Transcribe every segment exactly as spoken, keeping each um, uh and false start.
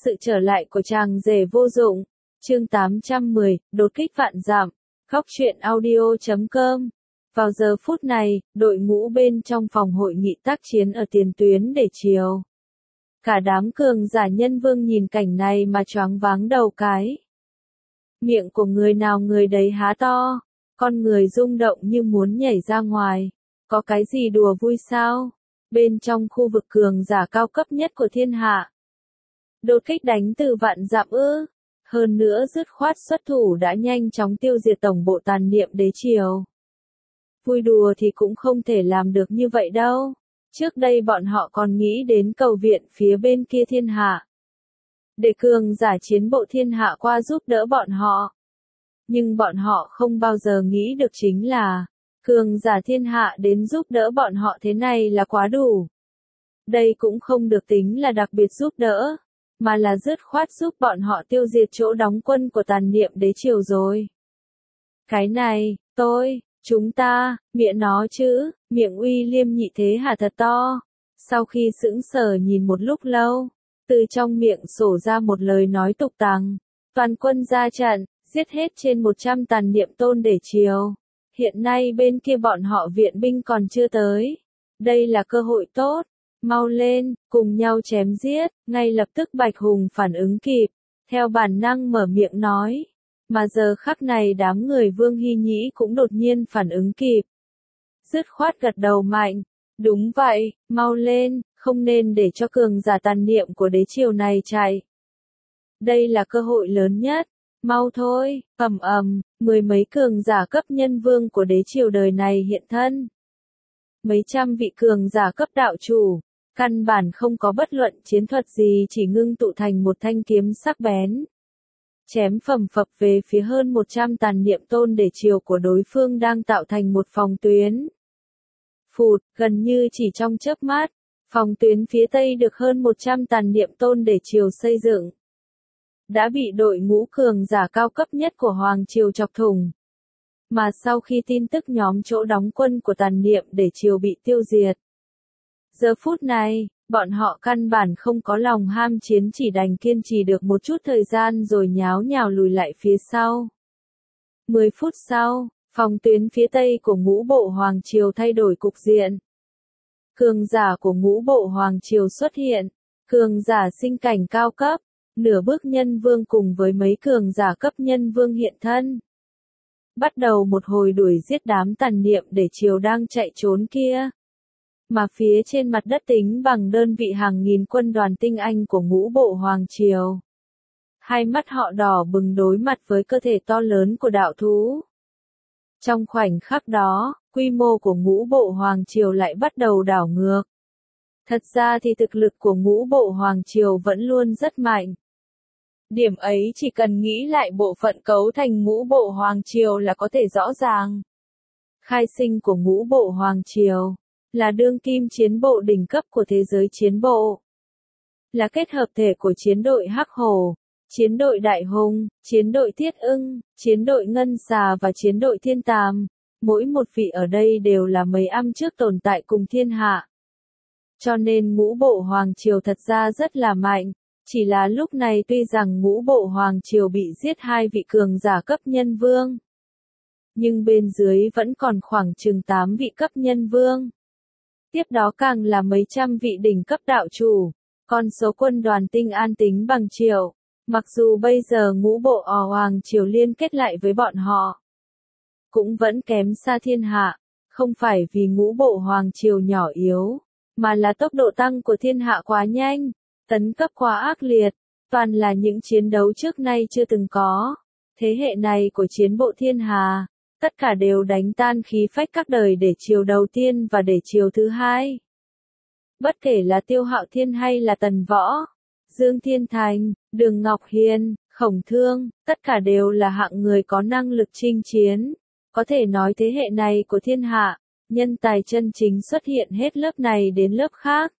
sự trở lại của chàng rể vô dụng. Chương tám trăm mười, đột kích vạn dặm. Góc truyện audio chấm com. Vào giờ phút này, đội ngũ bên trong phòng hội nghị tác chiến ở tiền tuyến để chiều. Cả đám cường giả nhân vương nhìn cảnh này mà choáng váng đầu cái. Miệng của người nào người đấy há to, con người rung động như muốn nhảy ra ngoài. Có cái gì đùa vui sao? Bên trong khu vực cường giả cao cấp nhất của thiên hạ. Đột kích đánh từ vạn dặm ư? Hơn nữa dứt khoát xuất thủ đã nhanh chóng tiêu diệt tổng bộ tàn niệm đế triều. Vui đùa thì cũng không thể làm được như vậy đâu. Trước đây bọn họ còn nghĩ đến cầu viện phía bên kia thiên hạ. Để cường giả chiến bộ thiên hạ qua giúp đỡ bọn họ. Nhưng bọn họ không bao giờ nghĩ được chính là, cường giả thiên hạ đến giúp đỡ bọn họ thế này là quá đủ. Đây cũng không được tính là đặc biệt giúp đỡ, mà là dứt khoát giúp bọn họ tiêu diệt chỗ đóng quân của tàn niệm đế triều rồi. Cái này, tôi, chúng ta, miệng nó chứ, miệng uy liêm nhị thế hả thật to. Sau khi sững sờ nhìn một lúc lâu, từ trong miệng sổ ra một lời nói tục tằng. Toàn quân ra trận, giết hết trên một trăm tàn niệm tôn đế triều. Hiện nay bên kia bọn họ viện binh còn chưa tới. Đây là cơ hội tốt. Mau lên, cùng nhau chém giết. Ngay lập tức Bạch Hùng phản ứng kịp. Theo bản năng mở miệng nói. Mà giờ khắc này đám người Vương Hy Nhĩ cũng đột nhiên phản ứng kịp. Dứt khoát gật đầu mạnh. Đúng vậy, mau lên, không nên để cho cường giả tàn niệm của đế triều này chạy. Đây là cơ hội lớn nhất. Mau thôi, ầm ầm, mười mấy cường giả cấp nhân vương của đế triều đời này hiện thân. Mấy trăm vị cường giả cấp đạo chủ, căn bản không có bất luận chiến thuật gì chỉ ngưng tụ thành một thanh kiếm sắc bén. Chém phầm phập về phía hơn một trăm tàn niệm tôn đế triều của đối phương đang tạo thành một phòng tuyến. Phụt, gần như chỉ trong chớp mắt, phòng tuyến phía tây được hơn một trăm tàn niệm tôn đế triều xây dựng. Đã bị đội ngũ cường giả cao cấp nhất của Hoàng Triều chọc thủng. Mà sau khi tin tức nhóm chỗ đóng quân của tàn niệm đế triều bị tiêu diệt. Giờ phút này, bọn họ căn bản không có lòng ham chiến chỉ đành kiên trì được một chút thời gian rồi nháo nhào lùi lại phía sau. Mười phút sau, phòng tuyến phía tây của ngũ bộ Hoàng Triều thay đổi cục diện. Cường giả của ngũ bộ Hoàng Triều xuất hiện. Cường giả sinh cảnh cao cấp. Nửa bước nhân vương cùng với mấy cường giả cấp nhân vương hiện thân. Bắt đầu một hồi đuổi giết đám tàn niệm để triều đang chạy trốn kia. Mà phía trên mặt đất tính bằng đơn vị hàng nghìn quân đoàn tinh anh của ngũ bộ Hoàng Triều. Hai mắt họ đỏ bừng đối mặt với cơ thể to lớn của đạo thú. Trong khoảnh khắc đó, quy mô của ngũ bộ Hoàng Triều lại bắt đầu đảo ngược. Thật ra thì thực lực của ngũ bộ Hoàng Triều vẫn luôn rất mạnh. Điểm ấy chỉ cần nghĩ lại bộ phận cấu thành ngũ bộ Hoàng Triều là có thể rõ ràng. Khai sinh của ngũ bộ Hoàng Triều là đương kim chiến bộ đỉnh cấp của thế giới chiến bộ. Là kết hợp thể của chiến đội Hắc Hổ, chiến đội Đại Hùng, chiến đội Thiết Ưng, chiến đội Ngân Xà và chiến đội Thiên Tàm. Mỗi một vị ở đây đều là mấy năm trước tồn tại cùng thiên hạ. Cho nên ngũ bộ Hoàng Triều thật ra rất là mạnh. Chỉ là lúc này tuy rằng ngũ bộ Hoàng Triều bị giết hai vị cường giả cấp nhân vương. Nhưng bên dưới vẫn còn khoảng chừng tám vị cấp nhân vương. Tiếp đó càng là mấy trăm vị đỉnh cấp đạo chủ. Con số quân đoàn tinh an tính bằng triệu. Mặc dù bây giờ ngũ bộ ở Hoàng Triều liên kết lại với bọn họ. Cũng vẫn kém xa thiên hạ. Không phải vì ngũ bộ Hoàng Triều nhỏ yếu. Mà là tốc độ tăng của thiên hạ quá nhanh. Tấn cấp quá ác liệt, toàn là những chiến đấu trước nay chưa từng có. Thế hệ này của chiến bộ thiên hà, tất cả đều đánh tan khí phách các đời để triều đầu tiên và để triều thứ hai. Bất kể là Tiêu Hạo Thiên hay là Tần Võ, Dương Thiên Thành, Đường Ngọc Hiên, Khổng Thương, tất cả đều là hạng người có năng lực chinh chiến. Có thể nói thế hệ này của thiên hạ, nhân tài chân chính xuất hiện hết lớp này đến lớp khác.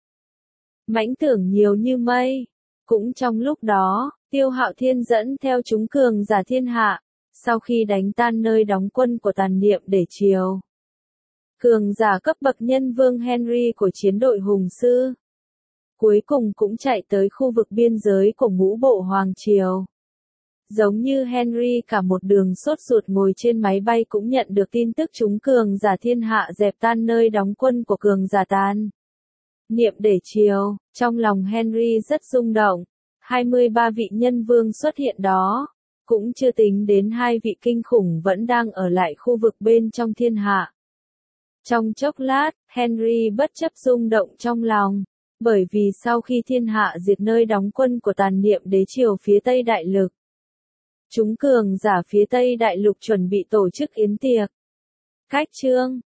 Mãnh tưởng nhiều như mây. Cũng trong lúc đó, Tiêu Hạo Thiên dẫn theo chúng cường giả thiên hạ, sau khi đánh tan nơi đóng quân của tàn niệm đế triều. Cường giả cấp bậc nhân vương Henry của chiến đội Hùng Sư. cuối cùng cũng chạy tới khu vực biên giới của ngũ bộ Hoàng Triều. Giống như Henry cả một đường sốt ruột ngồi trên máy bay cũng nhận được tin tức chúng cường giả thiên hạ dẹp tan nơi đóng quân của cường giả tan. Niệm để triều, trong lòng Henry rất rung động. hai mươi ba vị nhân vương xuất hiện đó, cũng chưa tính đến hai vị kinh khủng vẫn đang ở lại khu vực bên trong thiên hạ. Trong chốc lát, Henry bất chấp rung động trong lòng, bởi vì sau khi thiên hạ diệt nơi đóng quân của tàn niệm đế triều phía Tây Đại Lục, chúng cường giả phía Tây Đại Lục chuẩn bị tổ chức yến tiệc. Cách chương